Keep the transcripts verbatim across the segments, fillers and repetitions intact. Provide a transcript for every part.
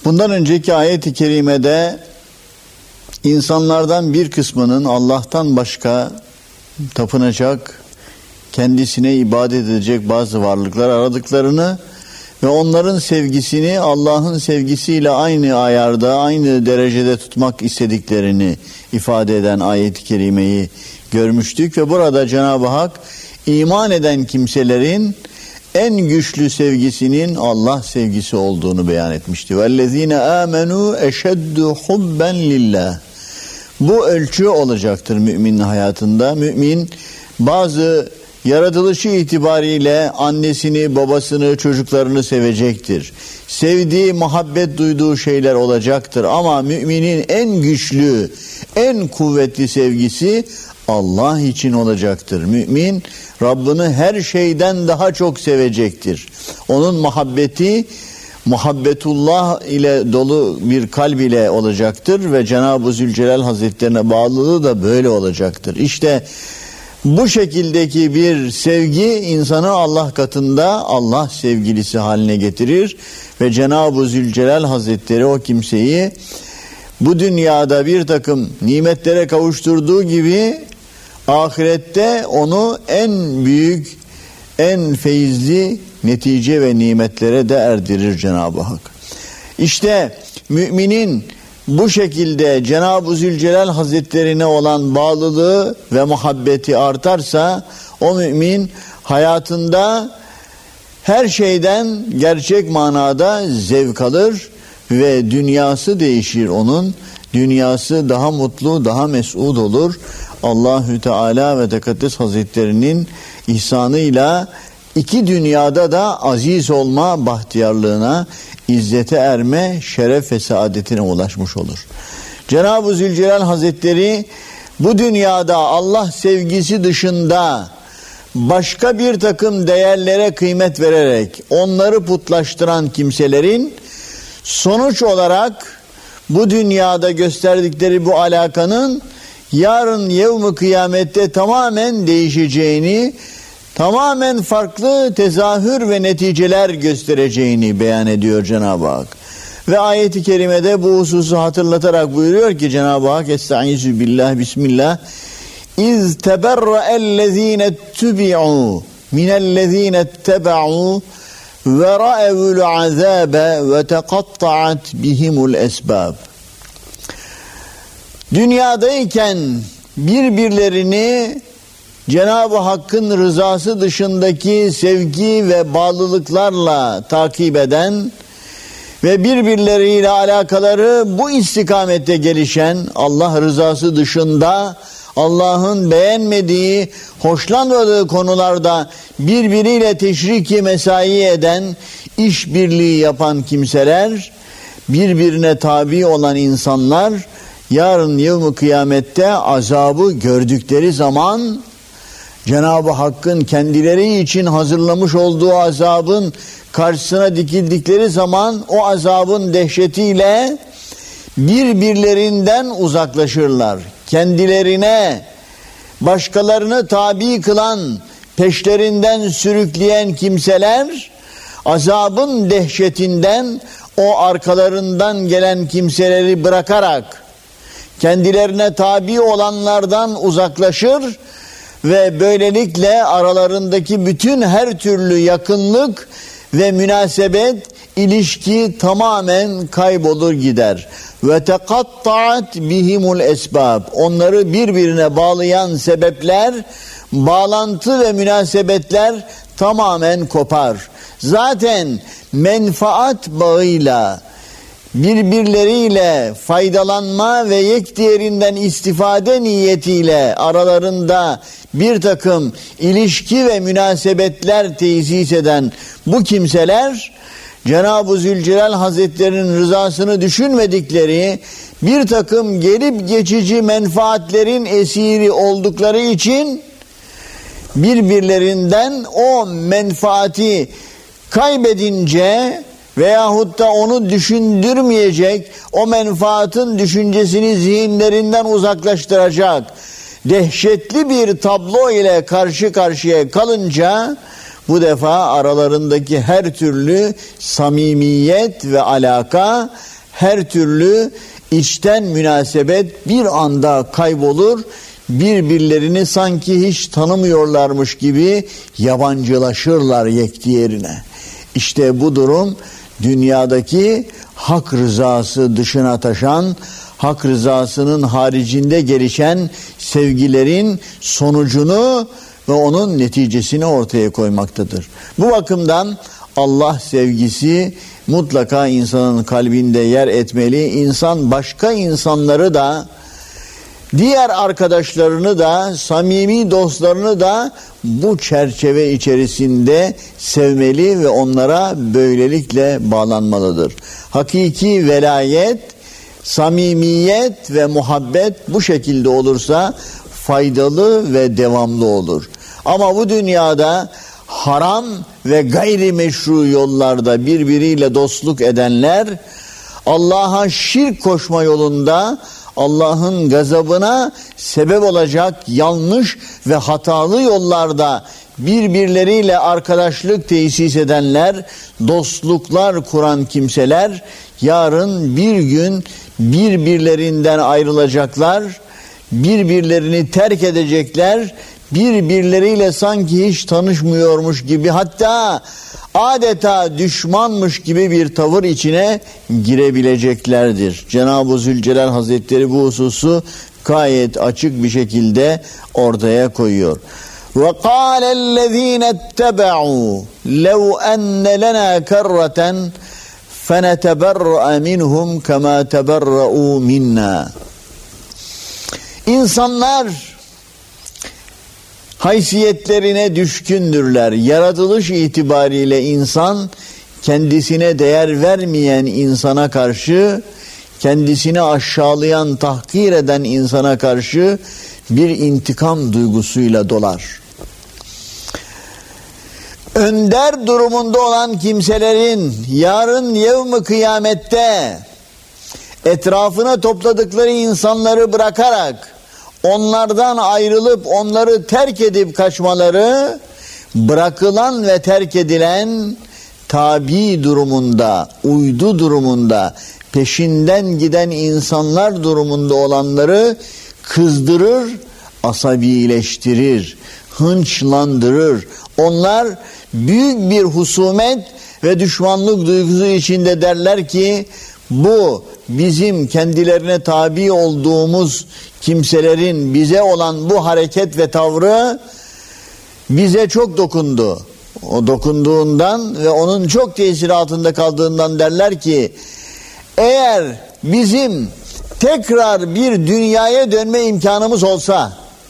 Bundan önceki ayet-i kerimede insanlardan bir kısmının Allah'tan başka tapınacak, kendisine ibadet edecek bazı varlıklar aradıklarını ve onların sevgisini Allah'ın sevgisiyle aynı ayarda, aynı derecede tutmak istediklerini ifade eden ayet-i kerimeyi görmüştük ve burada Cenab-ı Hak iman eden kimselerin en güçlü sevgisinin Allah sevgisi olduğunu beyan etmişti. وَالَّذ۪ينَ آمَنُوا اَشَدُّ حُبًّا لِلّٰهِ. Bu ölçü olacaktır müminin hayatında. Mümin bazı yaratılışı itibariyle annesini, babasını, çocuklarını sevecektir. Sevdiği, muhabbet duyduğu şeyler olacaktır. Ama müminin en güçlü, en kuvvetli sevgisi Allah için olacaktır. Mümin Rabbini her şeyden daha çok sevecektir. Onun muhabbeti muhabbetullah ile dolu bir kalb ile olacaktır ve Cenab-ı Zülcelal Hazretlerine bağlılığı da böyle olacaktır. İşte bu şekildeki bir sevgi insanı Allah katında Allah sevgilisi haline getirir ve Cenab-ı Zülcelal Hazretleri o kimseyi bu dünyada bir takım nimetlere kavuşturduğu gibi ahirette onu en büyük, en feyizli netice ve nimetlere de erdirir Cenab-ı Hak. İşte müminin bu şekilde Cenab-ı Zülcelal Hazretlerine olan bağlılığı ve muhabbeti artarsa o mümin hayatında her şeyden gerçek manada zevk alır ve dünyası değişir onun. Dünyası daha mutlu, daha mes'ud olur. Allahü Teala ve Tekaddes Hazretlerinin ihsanıyla iki dünyada da aziz olma bahtiyarlığına, izzete erme, şeref ve saadetine ulaşmış olur. Cenab-ı Zülcelal Hazretleri bu dünyada Allah sevgisi dışında başka bir takım değerlere kıymet vererek onları putlaştıran kimselerin sonuç olarak bu dünyada gösterdikleri bu alakanın yarın yevm-i kıyamette tamamen değişeceğini, tamamen farklı tezahür ve neticeler göstereceğini beyan ediyor Cenab-ı Hak. Ve ayet-i kerimede bu hususu hatırlatarak buyuruyor ki Cenab-ı Hak Estaizu billah bismillah İz teberra'ellezîne tübi'û minellezîne teba'û ve ra'evul azâbe ve teqatta'at bihimul esbab. Dünyadayken birbirlerini Cenab-ı Hakk'ın rızası dışındaki sevgi ve bağlılıklarla takip eden ve birbirleriyle alakaları bu istikamette gelişen, Allah rızası dışında Allah'ın beğenmediği, hoşlanmadığı konularda birbiriyle teşriki mesai eden, işbirliği yapan kimseler, birbirine tabi olan insanlar yarın yevm-i kıyamette azabı gördükleri zaman Cenab-ı Hakk'ın kendileri için hazırlamış olduğu azabın karşısına dikildikleri zaman o azabın dehşetiyle birbirlerinden uzaklaşırlar. Kendilerine başkalarını tabi kılan, peşlerinden sürükleyen kimseler azabın dehşetinden o arkalarından gelen kimseleri bırakarak kendilerine tabi olanlardan uzaklaşır ve böylelikle aralarındaki bütün her türlü yakınlık ve münasebet, ilişki tamamen kaybolur gider. Ve tekatta'at bihimul esbab. Onları birbirine bağlayan sebepler, bağlantı ve münasebetler tamamen kopar. Zaten menfaat bağıyla birbirleriyle faydalanma ve yekdiğerinden istifade niyetiyle aralarında bir takım ilişki ve münasebetler tesis eden bu kimseler Cenab-ı Zülcelal Hazretleri'nin rızasını düşünmedikleri bir takım gelip geçici menfaatlerin esiri oldukları için birbirlerinden o menfaati kaybedince veyahut da onu düşündürmeyecek, o menfaatın düşüncesini zihinlerinden uzaklaştıracak dehşetli bir tablo ile karşı karşıya kalınca Bu defa aralarındaki her türlü samimiyet ve alaka, her türlü içten münasebet bir anda kaybolur. Birbirlerini sanki hiç tanımıyorlarmış gibi yabancılaşırlar yekdiğerine. İşte bu durum dünyadaki hak rızası dışına taşan, hak rızasının haricinde gelişen sevgilerin sonucunu ve onun neticesini ortaya koymaktadır. Bu bakımdan Allah sevgisi mutlaka insanın kalbinde yer etmeli. İnsan başka insanları da, diğer arkadaşlarını da, samimi dostlarını da bu çerçeve içerisinde sevmeli ve onlara böylelikle bağlanmalıdır. Hakiki velayet, samimiyet ve muhabbet bu şekilde olursa faydalı ve devamlı olur. Ama bu dünyada haram ve gayrimeşru yollarda birbiriyle dostluk edenler, Allah'a şirk koşma yolunda Allah'ın gazabına sebep olacak yanlış ve hatalı yollarda birbirleriyle arkadaşlık tesis edenler, dostluklar kuran kimseler yarın bir gün birbirlerinden ayrılacaklar, birbirlerini terk edecekler, birbirleriyle sanki hiç tanışmıyormuş gibi, hatta adeta düşmanmış gibi bir tavır içine girebileceklerdir. Cenab-ı Zülcelal Hazretleri bu hususu gayet açık bir şekilde ortaya koyuyor. وَقَالَ الَّذ۪ينَ اتَّبَعُوا لَوْ أَنَّ لَنَا كَرَّةً فَنَتَبَرَّأَ مِنْهُمْ كَمَا تَبَرَّؤُوا مِنَّا. İnsanlar haysiyetlerine düşkündürler. Yaratılış itibariyle insan kendisine değer vermeyen insana karşı, kendisini aşağılayan, tahkir eden insana karşı bir intikam duygusuyla dolar. Önder durumunda olan kimselerin yarın yevm-i kıyamette etrafına topladıkları insanları bırakarak onlardan ayrılıp onları terk edip kaçmaları, bırakılan ve terk edilen tabi durumunda, uydu durumunda, peşinden giden insanlar durumunda olanları kızdırır, asabileştirir, hınçlandırır. Onlar büyük bir husumet ve düşmanlık duygusu içinde derler ki, bu bizim kendilerine tabi olduğumuz kimselerin bize olan bu hareket ve tavrı bize çok dokundu. O dokunduğundan ve onun çok tesiri altında kaldığından derler ki, eğer bizim tekrar bir dünyaya dönme imkanımız olsa,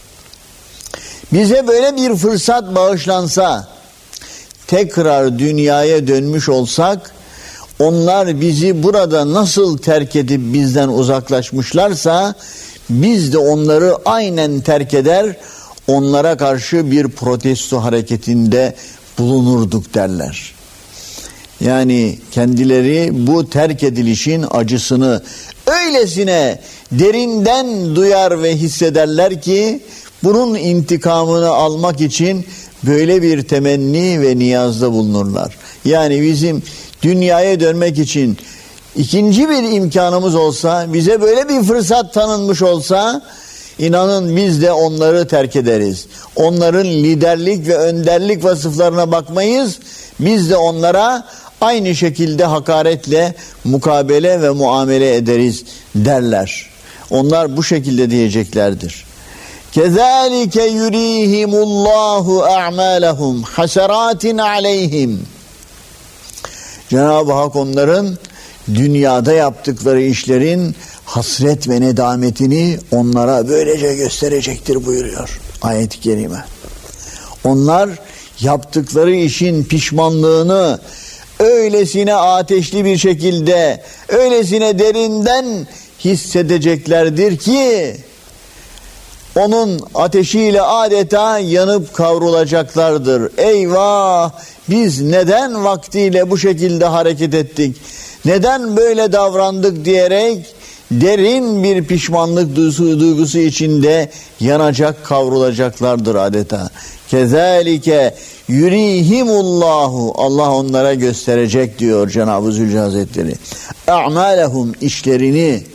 bize böyle bir fırsat bağışlansa, tekrar dünyaya dönmüş olsak, onlar bizi burada nasıl terk edip bizden uzaklaşmışlarsa, biz de onları aynen terk eder, onlara karşı bir protesto hareketinde bulunurduk derler. Yani kendileri bu terk edilişin acısını öylesine derinden duyar ve hissederler ki, bunun intikamını almak için böyle bir temenni ve niyazda bulunurlar. Yani bizim dünyaya dönmek için ikinci bir imkanımız olsa, bize böyle bir fırsat tanınmış olsa, inanın biz de onları terk ederiz. Onların liderlik ve önderlik vasıflarına bakmayız. Biz de onlara aynı şekilde hakaretle mukabele ve muamele ederiz derler. Onlar bu şekilde diyeceklerdir. Kezalike yurihimullahu a'malahum hasaratin aleyhim. Cenab-ı Hak onların dünyada yaptıkları işlerin hasret ve nedametini onlara böylece gösterecektir buyuruyor ayet-i kerime. Onlar yaptıkları işin pişmanlığını öylesine ateşli bir şekilde, öylesine derinden hissedeceklerdir ki, onun ateşiyle adeta yanıp kavrulacaklardır. Eyvah! Biz neden vaktiyle bu şekilde hareket ettik? Neden böyle davrandık diyerek derin bir pişmanlık duygusu, duygusu içinde yanacak, kavrulacaklardır adeta. Kezalike yurihimullahu, Allah onlara gösterecek diyor Cenab-ı Zülcelal Hazretleri. A'malehum, işlerini,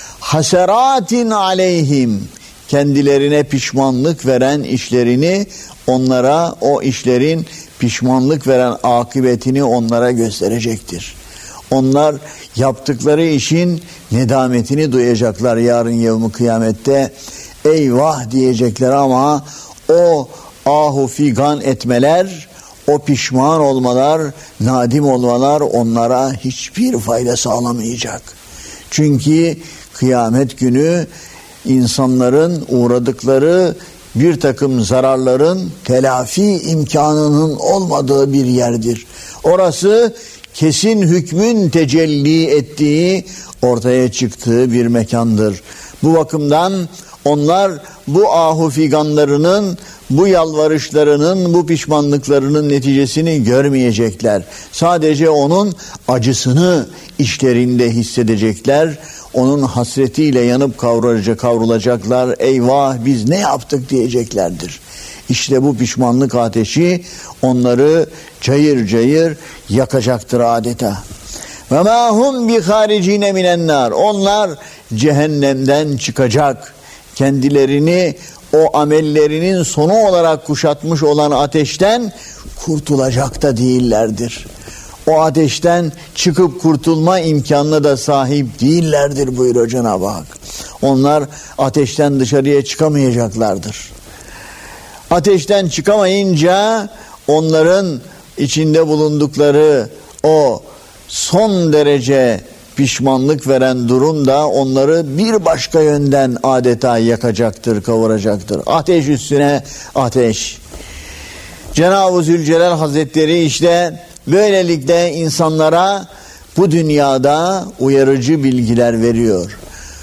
haseratin aleyhim, kendilerine pişmanlık veren işlerini onlara, o işlerin pişmanlık veren akıbetini onlara gösterecektir. Onlar yaptıkları işin nedametini duyacaklar yarın yevmi kıyamette. Eyvah diyecekler ama o ahu figan etmeler, o pişman olmalar, nadim olmalar onlara hiçbir fayda sağlamayacak. Çünkü kıyamet günü insanların uğradıkları bir takım zararların telafi imkanının olmadığı bir yerdir. Orası kesin hükmün tecelli ettiği, ortaya çıktığı bir mekandır. Bu bakımdan onlar bu ahu figanlarının, bu yalvarışlarının, bu pişmanlıklarının neticesini görmeyecekler. Sadece onun acısını işlerinde hissedecekler. Onun hasretiyle yanıp kavrulacak, kavrulacaklar. Eyvah biz ne yaptık diyeceklerdir. İşte bu pişmanlık ateşi onları cayır cayır yakacaktır adeta. Ve ma hum bi haricine minen nar. Onlar cehennemden çıkacak. Kendilerini o amellerinin sonu olarak kuşatmış olan ateşten kurtulacak da değillerdir. O ateşten çıkıp kurtulma imkanına da sahip değillerdir buyuruyor Cenab-ı Hak. Onlar ateşten dışarıya çıkamayacaklardır. Ateşten çıkamayınca onların içinde bulundukları o son derece pişmanlık veren durum da onları bir başka yönden adeta yakacaktır, kavuracaktır. Ateş üstüne ateş. Cenab-ı Zülcelal Hazretleri işte böylelikle insanlara bu dünyada uyarıcı bilgiler veriyor.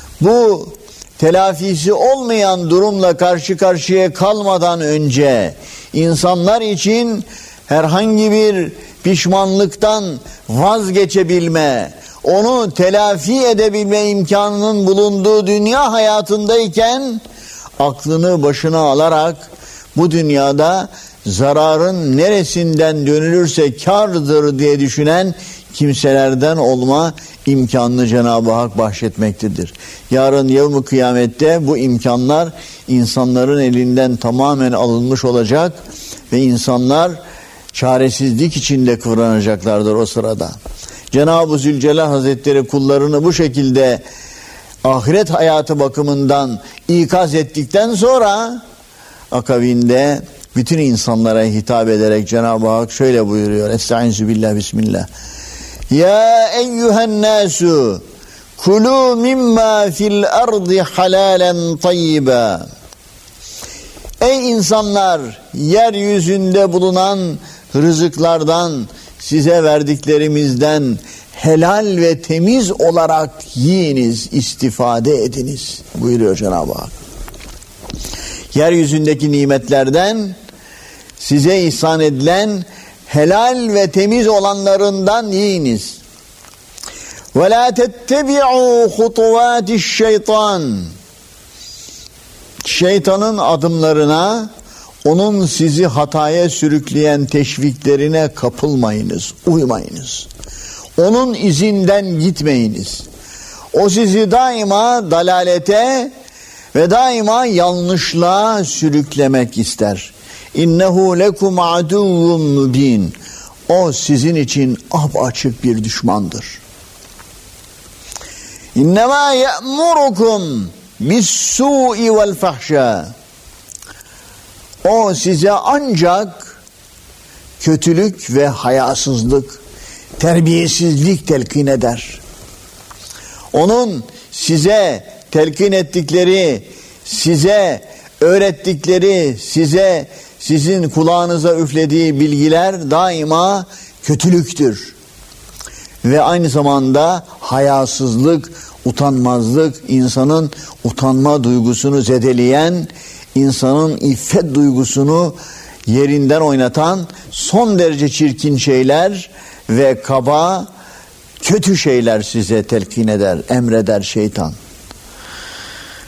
Bu telafisi olmayan durumla karşı karşıya kalmadan önce insanlar için herhangi bir pişmanlıktan vazgeçebilme, onu telafi edebilme imkanının bulunduğu dünya hayatındayken aklını başına alarak bu dünyada zararın neresinden dönülürse kârdır diye düşünen kimselerden olma imkanını Cenab-ı Hak bahşetmektedir. Yarın yevm-i kıyamette bu imkanlar insanların elinden tamamen alınmış olacak ve insanlar çaresizlik içinde kıvranacaklardır o sırada. Cenab-ı Zülcelal Hazretleri kullarını bu şekilde ahiret hayatı bakımından ikaz ettikten sonra akabinde bütün insanlara hitap ederek Cenab-ı Hak şöyle buyuruyor. Estaizu billah, bismillah. Ya eyyühen nasu kulu mimma fil ardı halalen tayyiba. Ey insanlar, yeryüzünde bulunan rızıklardan, size verdiklerimizden helal ve temiz olarak yiyiniz, istifade ediniz buyuruyor Cenab-ı Hak. Yeryüzündeki nimetlerden size ihsan edilen helal ve temiz olanlarından yiyiniz. Ve la tettebi'u hutuvatiş şeytan. Şeytanın adımlarına, onun sizi hataya sürükleyen teşviklerine kapılmayınız, uymayınız. Onun izinden gitmeyiniz. O sizi daima dalalete ve daima yanlışlığa sürüklemek ister. İnnehu lekum aduvvun mubin. O sizin için apaçık bir düşmandır. İnnemâ ye'murukum bis-sû'i vel-fahşâ. O size ancak kötülük ve hayasızlık, terbiyesizlik telkin eder. Onun size telkin ettikleri, size öğrettikleri, size sizin kulağınıza üflediği bilgiler daima kötülüktür. Ve aynı zamanda hayasızlık, utanmazlık, insanın utanma duygusunu zedeleyen, insanın iffet duygusunu yerinden oynatan son derece çirkin şeyler ve kaba, kötü şeyler size telkin eder, emreder şeytan.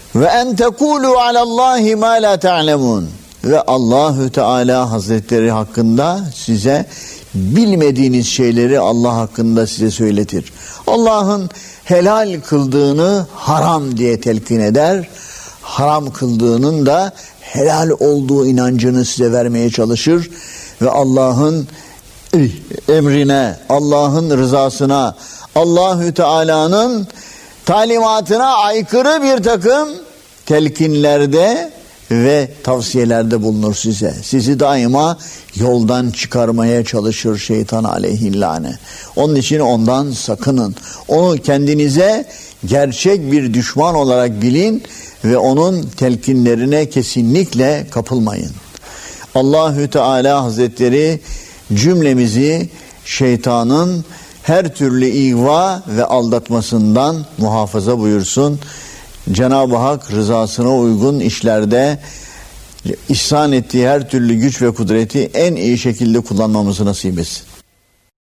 ve en tekulu alallahi ma la ta'lemun. Ve Allahü Teala Hazretleri hakkında size bilmediğiniz şeyleri Allah hakkında size söyletir. Allah'ın helal kıldığını haram diye telkin eder. Haram kıldığının da helal olduğu inancını size vermeye çalışır. Ve Allah'ın emrine, Allah'ın rızasına, Allahü Teala'nın talimatına aykırı bir takım telkinlerde ve tavsiyelerde bulunur size. Sizi daima yoldan çıkarmaya çalışır şeytan aleyhillâne. Onun için ondan sakının. Onu kendinize gerçek bir düşman olarak bilin ve onun telkinlerine kesinlikle kapılmayın. Allahü Teala Hazretleri cümlemizi şeytanın her türlü ihva ve aldatmasından muhafaza buyursun. Cenab-ı Hak rızasına uygun işlerde ihsan ettiği her türlü güç ve kudreti en iyi şekilde kullanmamızı nasip etsin.